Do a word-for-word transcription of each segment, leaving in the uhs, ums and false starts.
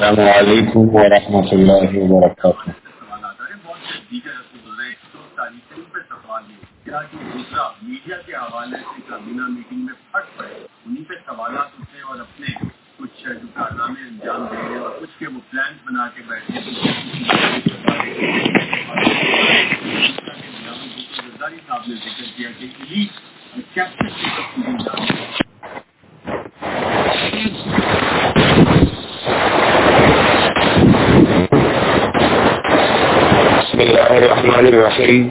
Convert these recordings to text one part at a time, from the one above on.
السلام علیکم ورحمۃ اللہ وبرکاتہ۔ میڈیا کے حوالے سے کابینہ میٹنگ میں پھٹ پڑے، انہیں پہ سوالات اٹھے اور اپنے کچھ جو کارنامے انجام دے رہے اور کچھ کے وہ پلانس بنا کے بیٹھے۔ زرداری صاحب نے ذکر کیا کہ کیپٹن کی تفصیلی جانیں۔ بسم اللہ الرحمن الرحیم۔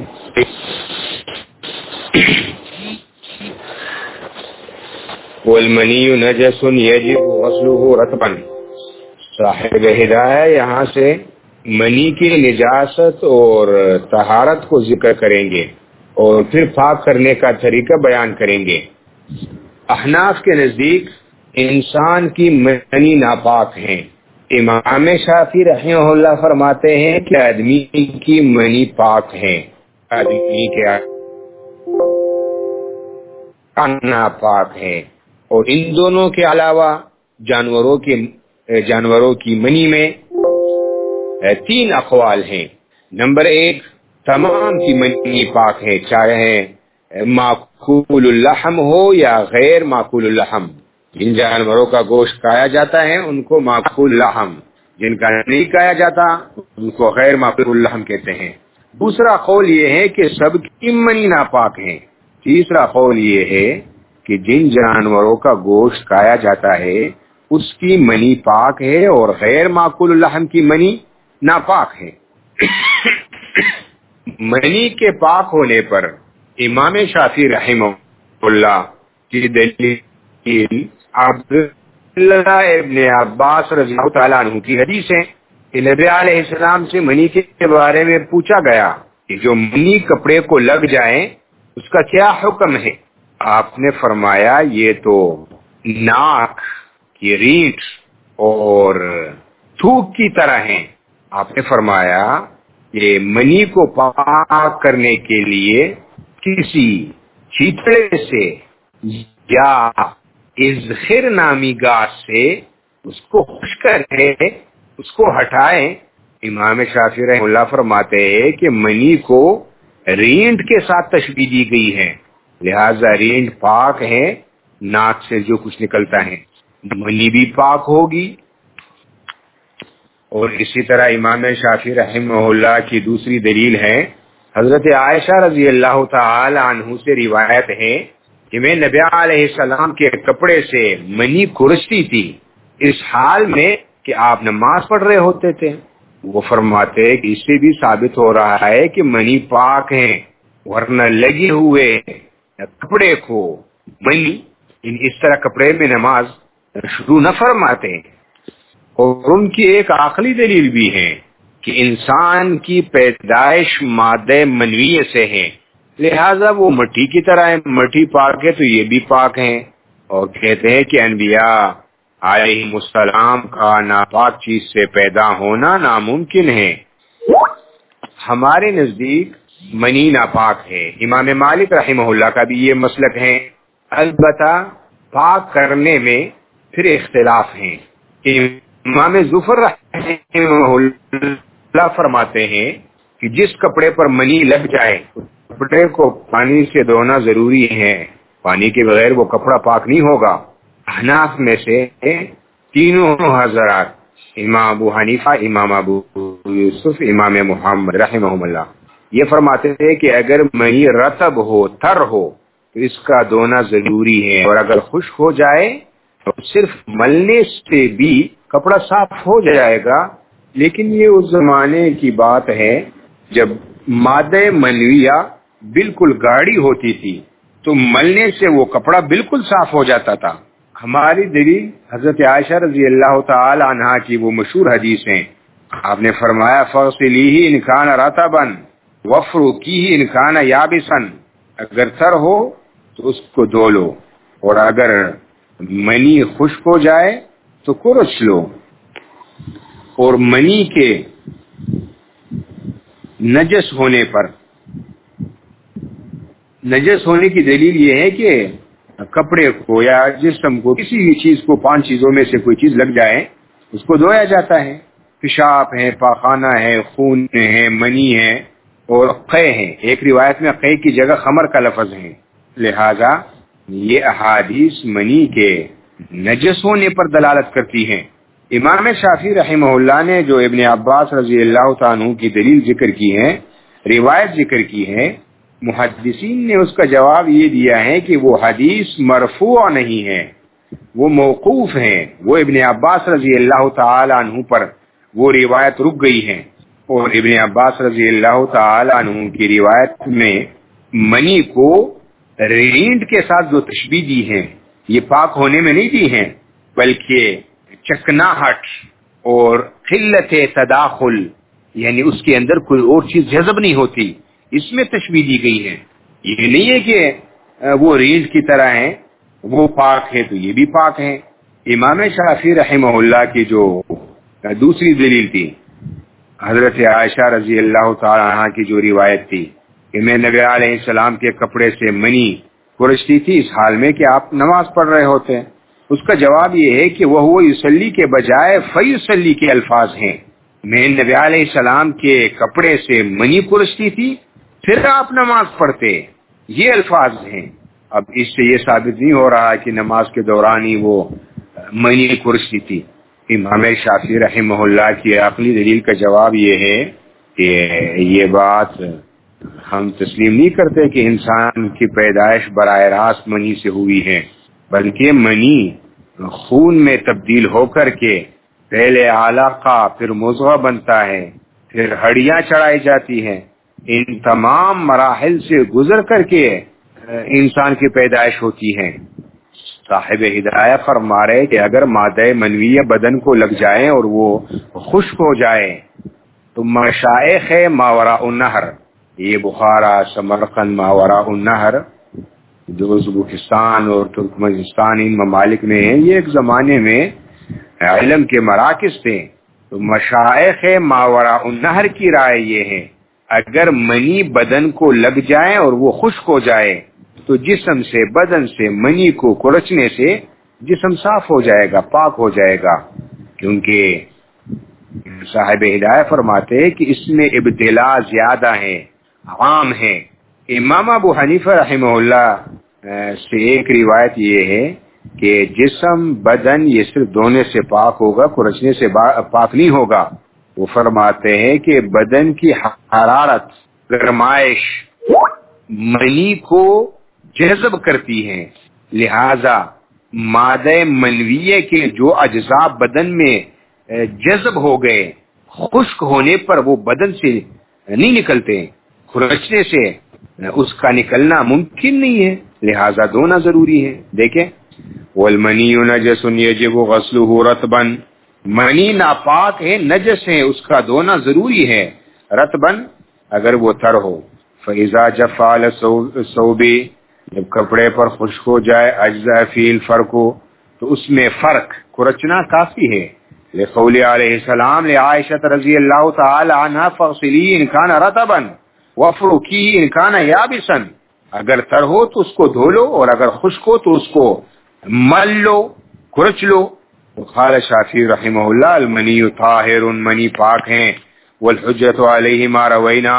والمنی نجس یجب غسلہ رطبا۔ صاحب ہدایہ یہاں سے منی کی نجاست اور طہارت کو ذکر کریں گے اور پھر پاک کرنے کا طریقہ بیان کریں گے۔ احناف کے نزدیک انسان کی منی ناپاک ہیں۔ امام شافعی رحمہ اللہ فرماتے ہیں کہ آدمی کی منی پاک ہے، آدمی کے ناپاک ہے۔ اور ان دونوں کے علاوہ جانوروں کے جانوروں کی منی میں تین اقوال ہیں۔ نمبر ایک، تمام کی منی پاک ہے، چاہے ماکول اللحم ہو یا غیر ماکول اللحم۔ جن جانوروں کا گوشت کھایا جاتا ہے ان کو ماکول اللحم، جن کا نہیں کھایا جاتا ان کو غیر ماکول اللحم کہتے ہیں۔ دوسرا قول یہ ہے کہ سب کی منی ناپاک ہے۔ تیسرا قول یہ ہے کہ جن جانوروں کا گوشت کھایا جاتا ہے اس کی منی پاک ہے اور غیر معقول اللحم کی منی ناپاک ہے۔ منی کے پاک ہونے پر امام شافعی رحمہ اللہ کی دلیل عبداللہ ابن عباس رضی اللہ تعالیٰ عنہ کی حدیث ہے کہ نبی علیہ السلام سے منی کے بارے میں پوچھا گیا کہ جو منی کپڑے کو لگ جائے اس کا کیا حکم ہے؟ آپ نے فرمایا یہ تو ناک کی ریٹ اور تھوک کی طرح ہیں۔ آپ نے فرمایا کہ منی کو پاک کرنے کے لیے کسی چیتڑے سے یا ازخر نامی گاس سے اس کو خشک کرے، اس کو ہٹائیں۔ امام شافعی رحمہ اللہ فرماتے ہیں کہ منی کو رینٹ کے ساتھ تشبیہ دی گئی ہے، لہذا رینٹ پاک ہے، ناک سے جو کچھ نکلتا ہے منی بھی پاک ہوگی۔ اور اسی طرح امام شافعی رحمہ اللہ کی دوسری دلیل ہے، حضرت عائشہ رضی اللہ تعالی عنہ سے روایت ہے کہ میں نبی علیہ السلام کے کپڑے سے منی کھرچتی تھی اس حال میں کہ آپ نماز پڑھ رہے ہوتے تھے۔ وہ فرماتے ہیں کہ اس سے بھی ثابت ہو رہا ہے کہ منی پاک ہے، ورنہ لگے ہوئے کپڑے کو منی ان اس طرح کپڑے میں نماز شروع نہ فرماتے۔ اور ان کی ایک عقلی دلیل بھی ہے کہ انسان کی پیدائش مادہ منویہ سے ہے، لہذا وہ مٹی کی طرح ہے، مٹی پاک ہے تو یہ بھی پاک ہیں۔ اور کہتے ہیں کہ انبیاء علیہم السلام کا ناپاک چیز سے پیدا ہونا ناممکن ہے۔ ہمارے نزدیک منی ناپاک ہے۔ امام مالک رحمہ اللہ کا بھی یہ مسلک ہے، البتہ پاک کرنے میں پھر اختلاف ہیں۔ امام ظفر رحمہ اللہ فرماتے ہیں کہ جس کپڑے پر منی لگ جائے کپڑے کو پانی سے دھونا ضروری ہے، پانی کے بغیر وہ کپڑا پاک نہیں ہوگا۔ احناف میں سے تینوں حضرات، امام ابو حنیفہ، امام ابو یوسف، امام محمد رحمہ اللہ، یہ فرماتے ہیں کہ اگر منی رطب ہو، تر ہو تو اس کا دھونا ضروری ہے، اور اگر خشک ہو جائے تو صرف ملنے سے بھی کپڑا صاف ہو جائے گا۔ لیکن یہ اس زمانے کی بات ہے جب مادہ منویہ بالکل گاڑی ہوتی تھی تو ملنے سے وہ کپڑا بالکل صاف ہو جاتا تھا۔ ہماری دلیل حضرت عائشہ رضی اللہ تعالی عنہا کی وہ مشہور حدیث ہیں، آپ نے فرمایا فَغْسِلِيهِ إِنْ كَانَ رَطَبًا وَافْرُكِيهِ إِنْ كَانَ يَابِسًا، اگر تر ہو تو اس کو دھو لو، اور اگر منی خشک ہو جائے تو کرچ لو۔ اور منی کے نجس ہونے پر، نجس ہونے کی دلیل یہ ہے کہ کپڑے کو یا جسم کو، کسی بھی چیز کو، پانچ چیزوں میں سے کوئی چیز لگ جائے اس کو دھویا جاتا ہے. پیشاب ہے، پاخانہ ہے، خون ہے، منی ہے اور قے ہے. ایک روایت میں قے کی جگہ خمر کا لفظ ہے. لہذا یہ احادیث منی کے نجس ہونے پر دلالت کرتی ہیں. امام شافعی رحمہ اللہ نے جو ابن عباس رضی اللہ تعالیٰ عنہ کی دلیل ذکر کی ہے، روایت ذکر کی ہے، محدثین نے اس کا جواب یہ دیا ہے کہ وہ حدیث مرفوع نہیں ہے، وہ موقوف ہے. وہ ابن عباس رضی اللہ تعالی عنہ پر وہ روایت رک گئی ہے. اور ابن عباس رضی اللہ تعالی عنہ کی روایت میں منی کو رینٹ کے ساتھ جو تشبیہ دی ہے، یہ پاک ہونے میں نہیں دی ہیں، بلکہ چکناہٹ اور قلت تداخل، یعنی اس کے اندر کوئی اور چیز جذب نہیں ہوتی، اس میں تشبیہ دی گئی ہے. یہ نہیں ہے کہ وہ ریل کی طرح ہیں، وہ پاک ہے تو یہ بھی پاک ہے. امام شافعی رحمہ اللہ کی جو دوسری دلیل تھی، حضرت عائشہ رضی اللہ تعالی عنہ کی جو روایت تھی کہ میں نبی علیہ السلام کے کپڑے سے منی کھرچتی تھی اس حال میں کہ آپ نماز پڑھ رہے ہوتے ہیں، اس کا جواب یہ ہے کہ وہ وہ یصلی کے بجائے فیصلی کے الفاظ ہیں. میں نبی علیہ السلام کے کپڑے سے منی کھرچتی تھی پھر آپ نماز پڑھتے، یہ الفاظ ہیں. اب اس سے یہ ثابت نہیں ہو رہا کہ نماز کے دوران ہی وہ منی کھرچتی تھی. امام شافعی رحمہ اللہ کی عقلی دلیل کا جواب یہ ہے کہ یہ بات ہم تسلیم نہیں کرتے کہ انسان کی پیدائش براہ راست منی سے ہوئی ہے، بلکہ منی خون میں تبدیل ہو کر کے پہلے علاقہ پھر مضغہ بنتا ہے، پھر ہڈیاں چڑھائی جاتی ہیں. ان تمام مراحل سے گزر کر کے انسان کی پیدائش ہوتی ہے. صاحب ہدایہ فرما رہے کہ اگر مادہ منویہ بدن کو لگ جائے اور وہ خشک ہو جائے تو مشائخ ماوراء النہر، یہ بخارا، سمرقند، ماوراء النہر جو ازبکستان اور ترکمنستان ان ممالک میں ہیں، یہ ایک زمانے میں علم کے مراکز تھے. تو مشائخ ماوراء النہر کی رائے یہ ہے اگر منی بدن کو لگ جائے اور وہ خشک ہو جائے تو جسم سے، بدن سے منی کو کھرچنے سے جسم صاف ہو جائے گا، پاک ہو جائے گا. کیونکہ صاحب ہدایہ فرماتے ہیں کہ اس میں ابتلا زیادہ ہے، عام ہے. امام ابو حنیفہ رحمہ اللہ سے ایک روایت یہ ہے کہ جسم، بدن یہ صرف دھونے سے پاک ہوگا، کھرچنے سے پاک نہیں ہوگا. وہ فرماتے ہیں کہ بدن کی حرارت، گرمائش منی کو جذب کرتی ہے، لہذا مادہ منویہ کے جو اجزاء بدن میں جذب ہو گئے، خشک ہونے پر وہ بدن سے نہیں نکلتے، کھرچنے سے اس کا نکلنا ممکن نہیں ہے، لہذا دھونا ضروری ہے. دیکھیں والمنی نجس یجب غسلہ رطبا، منی ناپاک ہے، نجس ہے، اس کا دھونا ضروری ہے رطبا اگر وہ تر ہو. فإذا جف على الثوب، جب کپڑے پر خشک ہو جائے، اجزاء فی الفرق، تو اس میں فرق کھرچنا کافی ہے. لقول علیہ السلام لعائشہ رضی اللہ تعالی عنہ فاغسلی ان کان رطبا وفرکی ان کان یابسا، اگر تر ہو تو اس کو دھو لو اور اگر خشک ہو تو اس کو مل لو، کھرچ لو. قال شافعی رحمہ اللہ المنی طاہر، منی پاک ہیں. والحجت علیہ ما روینا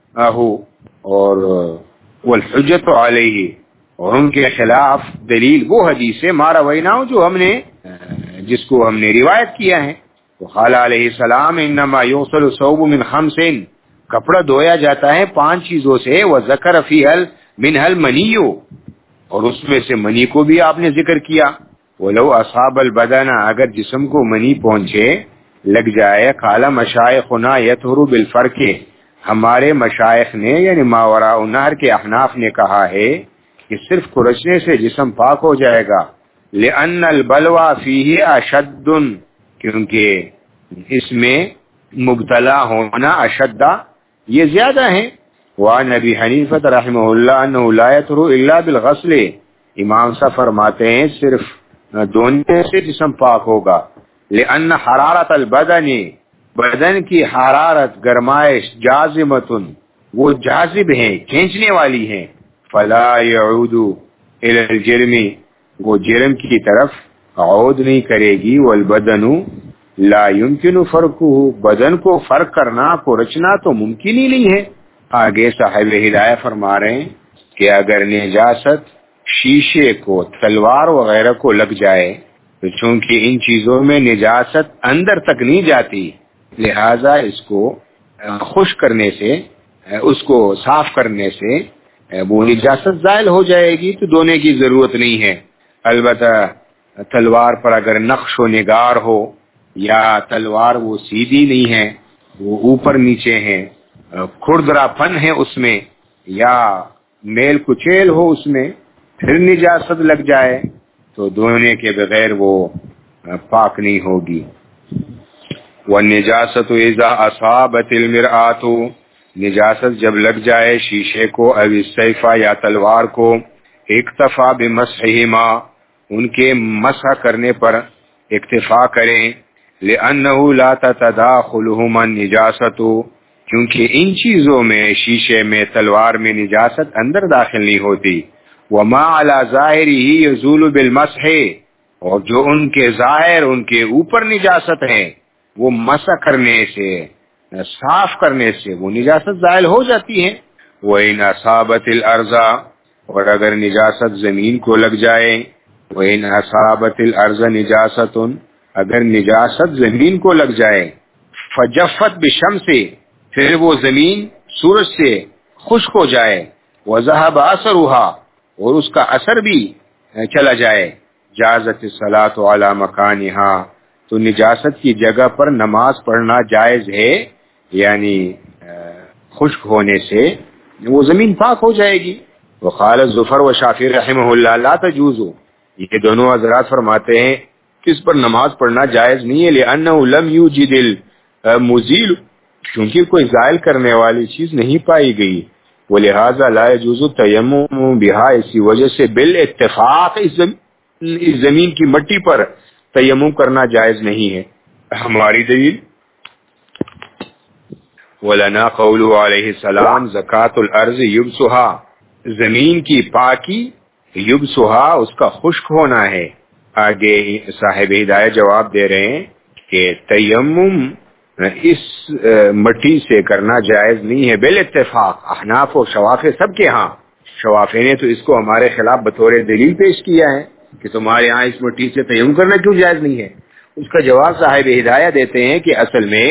اور والحجت علیہ، اور ان کے خلاف دلیل وہ حدیث ہے ما روینا جو ہم نے جس کو ہم نے روایت کیا ہے. وقال علیہ السلام انما یغسل الثوب من خمس، کپڑا دھویا جاتا ہے پانچ چیزوں سے. وذکر فیہا منہا المنی، اور اس میں سے منی کو بھی آپ نے ذکر کیا. ولو اصاب البدن، اگر جسم کو منی پہنچے، لگ جائے. قال مشائخنا یطہر بالفرق، ہمارے مشائخ نے یعنی ماوراء النہر کے احناف نے کہا ہے کہ صرف کھرچنے سے جسم پاک ہو جائے گا. لأن البلوى فیہ اشد، کیونکہ اس میں مبتلا ہونا اشدہ یہ زیادہ ہے. وعن ابی حنیفہ رحمہ اللہ انہ لا یطہر الا بالغسل، امام صاحب فرماتے ہیں صرف دھونے سے جسم پاک ہوگا. لأن حرارت البدن، بدن کی حرارت، گرمائش، جازمۃ، وہ جاذب ہیں، کھینچنے والی ہیں. فلا يعود الى الجرم، وہ جرم کی طرف عود نہیں کرے گی. والبدن لا يمكن فرقه، بدن کو فرق کرنا، کو رچنا تو ممکن ہی نہیں ہے۔ آگے صاحب ہدایہ فرما رہے ہیں کہ اگر نجاست شیشے کو، تلوار وغیرہ کو لگ جائے تو چونکہ ان چیزوں میں نجاست اندر تک نہیں جاتی، لہذا اس کو خشک کرنے سے، اس کو صاف کرنے سے وہ نجاست زائل ہو جائے گی، تو دھونے کی ضرورت نہیں ہے۔ البتہ تلوار پر اگر نقش و نگار ہو، یا تلوار وہ سیدھی نہیں ہے، وہ اوپر نیچے ہے، کھردرا پن ہے اس میں، یا میل کچیل ہو اس میں، پھر نجاست لگ جائے تو دھونے کے بغیر وہ پاک نہیں ہوگی۔ وَالنِّجَاسَةُ إِذَا أَصَابَتِ الْمِرْآةُ، نجاست جب لگ جائے شیشے کو، او السیف یا تلوار کو، اکتفا بمسحہما، ان کے مسح کرنے پر اکتفا کریں، لأنه لا تتداخلهما النجاسة، کیونکہ ان چیزوں میں، شیشے میں، تلوار میں نجاست اندر داخل نہیں ہوتی۔ وما على ظاہرہ یزول بالمسح، اور جو ان کے ظاہر، ان کے اوپر نجاست ہے، وہ مسح کرنے سے، صاف کرنے سے وہ نجاست زائل ہو جاتی ہے۔ وَإِنْ أَصَابَتِ الْأَرْضَ، اور اگر نجاست زمین کو لگ جائے، وَإِنْ أَصَابَتِ الْأَرْضَ نِجَاسَةٌ، اگر نجاست زمین کو لگ جائے، فَجَفَّتْ بِالشَّمْسِ، پھر وہ زمین سورج سے خشک ہو جائے، وَذَهَبَ أَثَرُهَا، اور اس کا اثر بھی چلا جائے، جازت الصلاۃ علی مکانہا، تو نجاست کی جگہ پر نماز پڑھنا جائز ہے، یعنی خشک ہونے سے وہ زمین پاک ہو جائے گی۔ وقال الظفر و شافعی رحمہ اللہ لا تجوز، یہ دونوں حضرات فرماتے ہیں کہ اس پر نماز پڑھنا جائز نہیں ہے، لأنہ لم یوجد المزیل، کیونکہ کوئی زائل کرنے والی چیز نہیں پائی گئی، ولہذا لا يجوز التیمم بہا، اسی وجہ سے بالاتفاق اس زمین کی مٹی پر تیمم کرنا جائز نہیں ہے۔ ہماری دلیل وَلَنَا قَوْلُ علیہ السلام زکاة الارض یبسها، زمین کی پاکی، یبسها اس کا خشک ہونا ہے۔ آگے صاحب ہدایہ جواب دے رہے ہیں کہ تیمم اس مٹی سے کرنا جائز نہیں ہے بالاتفاق، احناف و شوافع سب کے ہاں۔ شوافع نے تو اس کو ہمارے خلاف بطور دلیل پیش کیا ہے کہ تمہارے ہاں اس مٹی سے تیمم کرنا کیوں جائز نہیں ہے۔ اس کا جواب صاحب ہدایہ دیتے ہیں کہ اصل میں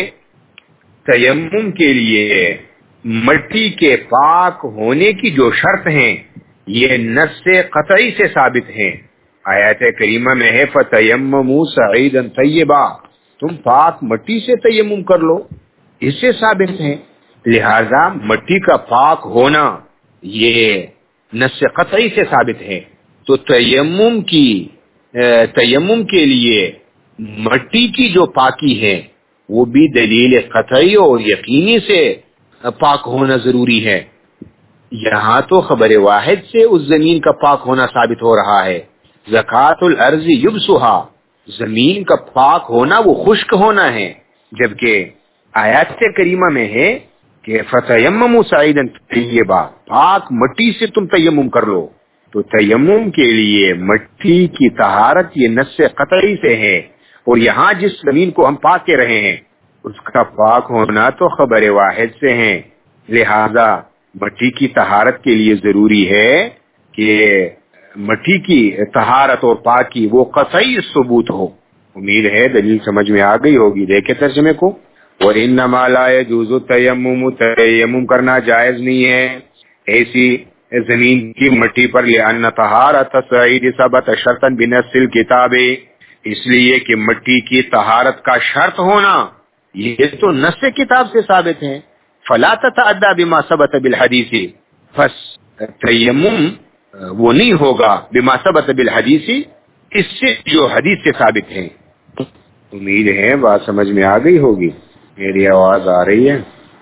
تیمم کے لیے مٹی کے پاک ہونے کی جو شرط ہیں، یہ نص قطعی سے ثابت ہیں۔ آیات کریمہ میں ہے فَتَيَمَّمُوا صَعِيدًا طَيِّبًا، تم پاک مٹی سے تیمم کر لو، اس سے ثابت ہے۔ لہذا مٹی کا پاک ہونا یہ نص قطعی سے ثابت ہے، تو تیمم کی تیمم کے لیے مٹی کی جو پاکی ہے وہ بھی دلیل قطعی اور یقینی سے پاک ہونا ضروری ہے۔ یہاں تو خبر واحد سے اس زمین کا پاک ہونا ثابت ہو رہا ہے، زکاۃ الارض یبسھا، زمین کا پاک ہونا وہ خشک ہونا ہے، جبکہ آیات کریمہ میں ہے کہ فتیمموا صعیدا طیبا، پاک مٹی سے تم تیمم کر لو، تو تیمم کے لیے مٹی کی طہارت یہ نص قطعی سے ہے، اور یہاں جس زمین کو ہم پاک کہہ رہے ہیں اس کا پاک ہونا تو خبر واحد سے ہے، لہذا مٹی کی طہارت کے لیے ضروری ہے کہ مٹی کی طہارت اور پاکی وہ قطعی ثبوت ہو۔ امید ہے دلیل سمجھ میں آ گئی ہوگی۔ دیکھیں ترجمے کو، وَإِنَّمَا لَا يَجُوزُ التَّيَمُّمُ، تیمم کرنا جائز نہیں ہے ایسی زمین کی مٹی پر، لِأَنَّ طَهَارَةَ الصَّعِيدِ ثَبَتَ شَرْطًا بِنَصِّ الْكِتَابِ، اس لیے کہ مٹی کی طہارت کا شرط ہونا یہ تو نص کتاب سے ثابت ہے، فَلَا تَتَعَدَّى بِمَا ثَبَتَ بِالْحَدِيثِ، پس تیمم وہ نہیں ہوگا بما ثبت بالحدیث، اس سے جو حدیث سے ثابت ہے۔ امید ہے بات سمجھ میں آ گئی ہوگی، میری آواز آ رہی ہے؟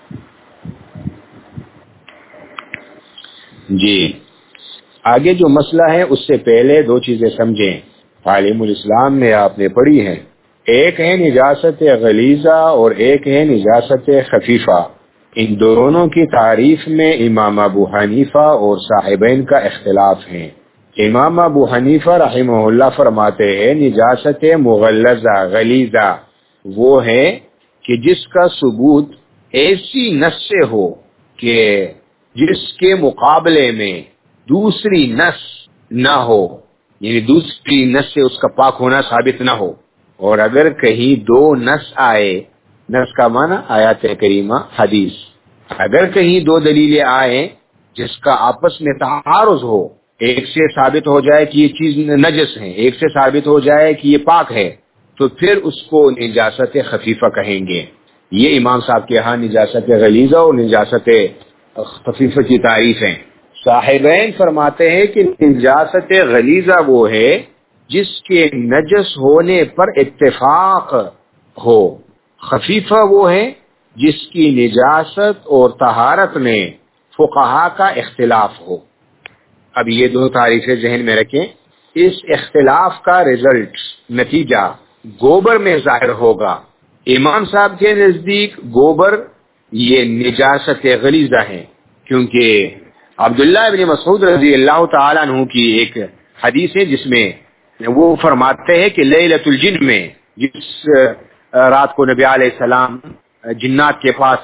جی آگے جو مسئلہ ہے اس سے پہلے دو چیزیں سمجھیں، تعلیم الاسلام میں آپ نے پڑھی ہیں، ایک ہے نجاست غلیظہ اور ایک ہے نجاست خفیفہ۔ ان دونوں کی تعریف میں امام ابو حنیفہ اور صاحبین کا اختلاف ہے۔ امام ابو حنیفہ رحمہ اللہ فرماتے ہیں نجاست مغلظہ غلیظہ وہ ہے کہ جس کا ثبوت ایسی نص سے ہو کہ جس کے مقابلے میں دوسری نص نہ ہو، یعنی دوسری نص سے اس کا پاک ہونا ثابت نہ ہو. اور اگر کہیں دو نص آئے، نص کا معنی آیات کریمہ حدیث، اگر کہیں دو دلیلیں آئیں جس کا آپس میں تعارض ہو، ایک سے ثابت ہو جائے کہ یہ چیز نجس ہے، ایک سے ثابت ہو جائے کہ یہ پاک ہے، تو پھر اس کو نجاست خفیفہ کہیں گے. یہ امام صاحب کے ہاں نجاست غلیظہ اور نجاست خفیفہ کی تعریف ہیں. صاحبین فرماتے ہیں کہ نجاست غلیظہ وہ ہے جس کے نجس ہونے پر اتفاق ہو، خفیفہ وہ ہے جس کی نجاست اور طہارت میں فقہا کا اختلاف ہو. اب یہ دو تعریفیں ذہن میں رکھیں. اس اختلاف کا رزلٹ، نتیجہ گوبر میں ظاہر ہوگا. امام صاحب کے نزدیک گوبر یہ نجاست غلیظہ ہے، کیونکہ عبداللہ ابن مسعود رضی اللہ تعالیٰ عنہ کی ایک حدیث ہے جس میں وہ فرماتے ہیں کہ لیلۃ الجن میں جس رات کو نبی علیہ السلام جنات کے پاس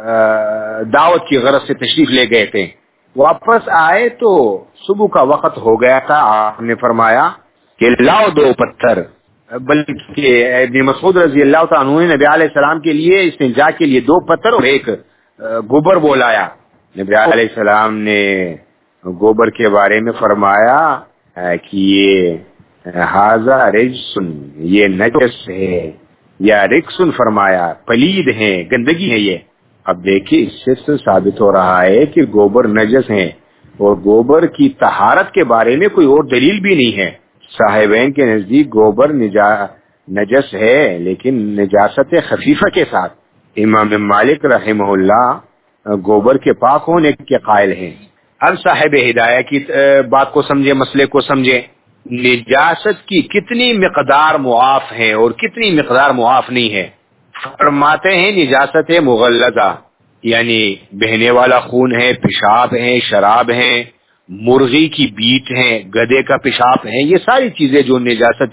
دعوت کی غرض سے تشریف لے گئے تھے، واپس آئے تو صبح کا وقت ہو گیا تھا. آپ نے فرمایا کہ لاؤ دو پتھر، بلکہ ابن مسعود رضی اللہ تعالیٰ عنہ نے نبی علیہ السلام کے لیے استنجا کے لیے دو پتھر اور ایک گوبر بولایا. نبی علیہ السلام نے گوبر کے بارے میں فرمایا کہ یہ ہاذا رجسن، یہ نجس ہے، یا رکسن فرمایا پلید ہے، گندگی ہے یہ. اب دیکھیے اس سے ثابت ہو رہا ہے کہ گوبر نجس ہے، اور گوبر کی طہارت کے بارے میں کوئی اور دلیل بھی نہیں ہے. صاحبین کے نزدیک گوبر نجا نجس ہے لیکن نجاست خفیفہ کے ساتھ. امام مالک رحمہ اللہ گوبر کے پاک ہونے کے قائل ہیں. اب صاحب ہدایہ کی بات کو سمجھے، مسئلے کو سمجھے. نجاست کی کتنی مقدار معاف ہے اور کتنی مقدار معاف نہیں ہے. فرماتے ہیں نجاست مغلظہ، یعنی بہنے والا خون ہے، پیشاب ہے، شراب ہے، مرغی کی بیٹ ہے، گدے کا پیشاب ہے، یہ ساری چیزیں جو نجاست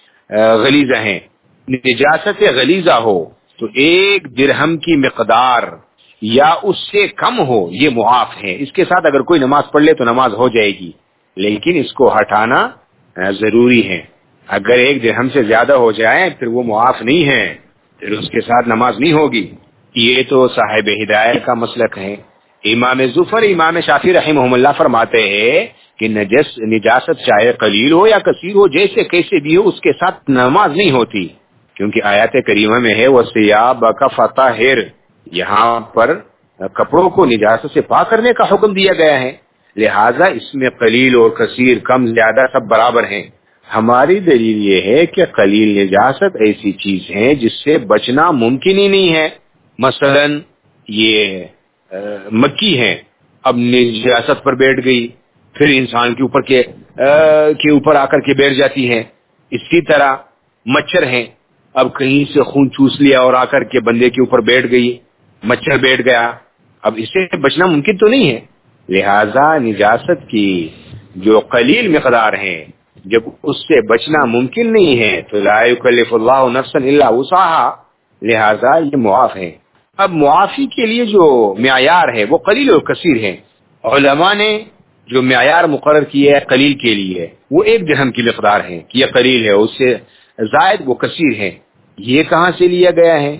غلیظہ ہیں. نجاست غلیظہ ہو تو ایک درہم کی مقدار یا اس سے کم ہو یہ معاف ہے. اس کے ساتھ اگر کوئی نماز پڑھ لے تو نماز ہو جائے گی، لیکن اس کو ہٹانا ضروری ہے. اگر ایک درہم سے زیادہ ہو جائے پھر وہ معاف نہیں ہے، پھر اس کے ساتھ نماز نہیں ہوگی. یہ تو صاحب ہدایت کا مسلک ہے. امام ظفر امام شافعی رحمہ اللہ فرماتے ہیں کہ نجس نجاست چاہے قلیل ہو یا کثیر ہو، جیسے کیسے بھی ہو، اس کے ساتھ نماز نہیں ہوتی، کیونکہ آیات کریمہ میں ہے وَثِيَابَكَ فَطَهِّرْ، یہاں پر کپڑوں کو نجاست سے پاک کرنے کا حکم دیا گیا ہے. لہٰذا اس میں قلیل اور کثیر، کم زیادہ سب برابر ہیں. ہماری دلیل یہ ہے کہ قلیل نجاست ایسی چیز ہے جس سے بچنا ممکن ہی نہیں ہے. مثلا یہ مکی ہے، اب نجاست پر بیٹھ گئی، پھر انسان کے اوپر کے کے اوپر آ کر کے بیٹھ جاتی ہے. اسی طرح مچھر ہیں، اب کہیں سے خون چوس لیا اور آ کر کے بندے کے اوپر بیٹھ گئی، مچھر بیٹھ گیا، اب اس سے بچنا ممکن تو نہیں ہے. لہذا نجاست کی جو قلیل مقدار ہے جب اس سے بچنا ممکن نہیں ہے تو لا یکلف اللہ نفسا الا وسعها، لہذا یہ معاف ہے. اب معافی کے لیے جو معیار ہے وہ قلیل اور کثیر ہے. علماء نے جو معیار مقرر کیا ہے قلیل کے لیے وہ ایک درہم کی مقدار ہے کہ یہ قلیل ہے، اس سے زائد وہ کثیر ہے. یہ کہاں سے لیا گیا ہے؟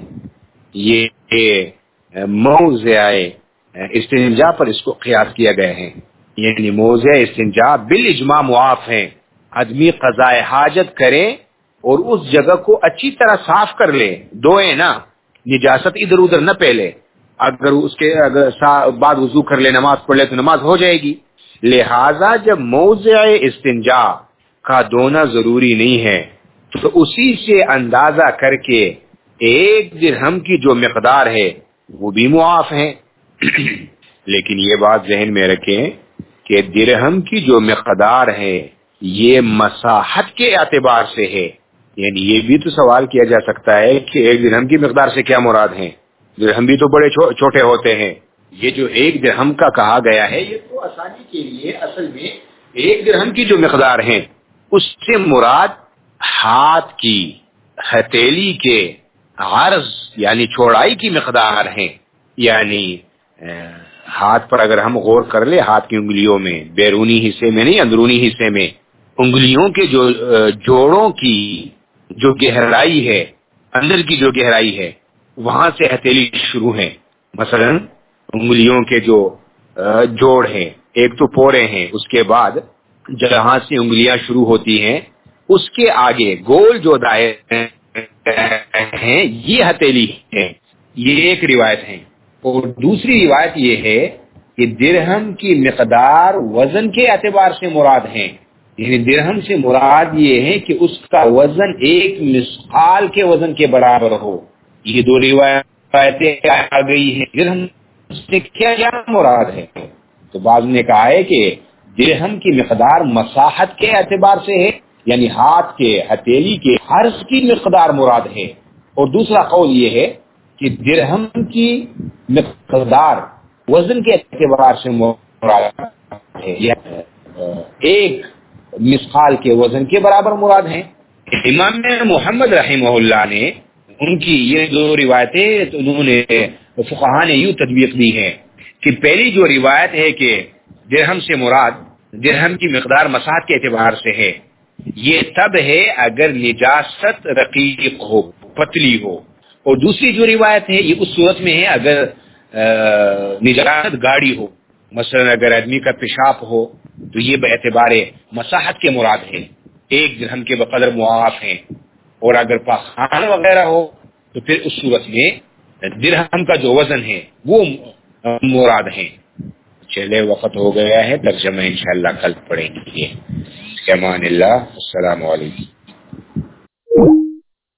یہ موضع استنجا پر اس کو قیاس کیا گیا ہے. یعنی موضع استنجا بالاجماع معاف ہے. آدمی قضاء حاجت کرے اور اس جگہ کو اچھی طرح صاف کر لے، دھوئے نا، نجاست ادھر ادھر نہ پھیلے. اگر اس کے اگر بعد وضو کر لے، نماز پڑھ لے تو نماز ہو جائے گی. لہذا جب موضع استنجا کا دھونا ضروری نہیں ہے تو اسی سے اندازہ کر کے ایک درہم کی جو مقدار ہے وہ بھی معاف ہے. لیکن یہ بات ذہن میں رکھیں کہ درہم کی جو مقدار ہے یہ مساحت کے اعتبار سے ہے. یعنی یہ بھی تو سوال کیا جا سکتا ہے کہ ایک درہم کی مقدار سے کیا مراد ہے؟ درہم بھی تو بڑے چھوٹے ہوتے ہیں. یہ جو ایک درہم کا کہا گیا ہے یہ تو آسانی کے لیے اصل میں ایک درہم کی جو مقدار ہے اس سے مراد ہاتھ کی ہتھیلی کے عرض یعنی چوڑائی کی مقدار ہیں. یعنی ہاتھ پر اگر ہم غور کر لیں، ہاتھ کی انگلیوں میں، بیرونی حصے میں نہیں اندرونی حصے میں، انگلیوں کے جو جوڑوں کی جو گہرائی ہے، اندر کی جو گہرائی ہے، وہاں سے ہتھیلی شروع ہے. مثلا انگلیوں کے جو جوڑ ہیں، ایک تو پورے ہیں، اس کے بعد جہاں سے انگلیاں شروع ہوتی ہیں اس کے آگے گول جو دائرے ہیں یہ ہتھیلی ہے. یہ ایک روایت ہے. اور دوسری روایت یہ ہے کہ درہم کی مقدار وزن کے اعتبار سے مراد ہے. یعنی درہم سے مراد یہ ہے کہ اس کا وزن ایک مثقال کے وزن کے برابر ہو. یہ دو روایتیں آ گئی ہیں. درہم سے کیا کیا مراد ہے؟ تو بعض نے کہا ہے کہ درہم کی مقدار مساحت کے اعتبار سے ہے، یعنی ہاتھ کے ہتھیلی کے حرف کی مقدار مراد ہے. اور دوسرا قول یہ ہے کہ درہم کی مقدار وزن کے اعتبار سے مراد ہے، ایک مثقال کے وزن کے برابر مراد ہے. امام محمد رحمہ اللہ نے ان کی یہ دو روایتیں انہوں نے فقہاء نے یوں تطبیق دی ہیں کہ پہلی جو روایت ہے کہ درہم سے مراد درہم کی مقدار مساحت کے اعتبار سے ہے، یہ تب ہے اگر نجاست رقیق ہو، پتلی ہو. اور دوسری جو روایت ہے یہ اس صورت میں ہے اگر نجاست گاڑی ہو. مثلا اگر آدمی کا پیشاب ہو تو یہ باعتبار مساحت کے مراد ہے، ایک درہم کے بقدر معاف ہیں. اور اگر پاخانہ وغیرہ ہو تو پھر اس صورت میں درہم کا جو وزن ہے وہ مراد ہے. چلے وقت ہو گیا ہے، ترجمہ انشاءاللہ کل پڑھیں گے. امان اللہ، السلام علیکم.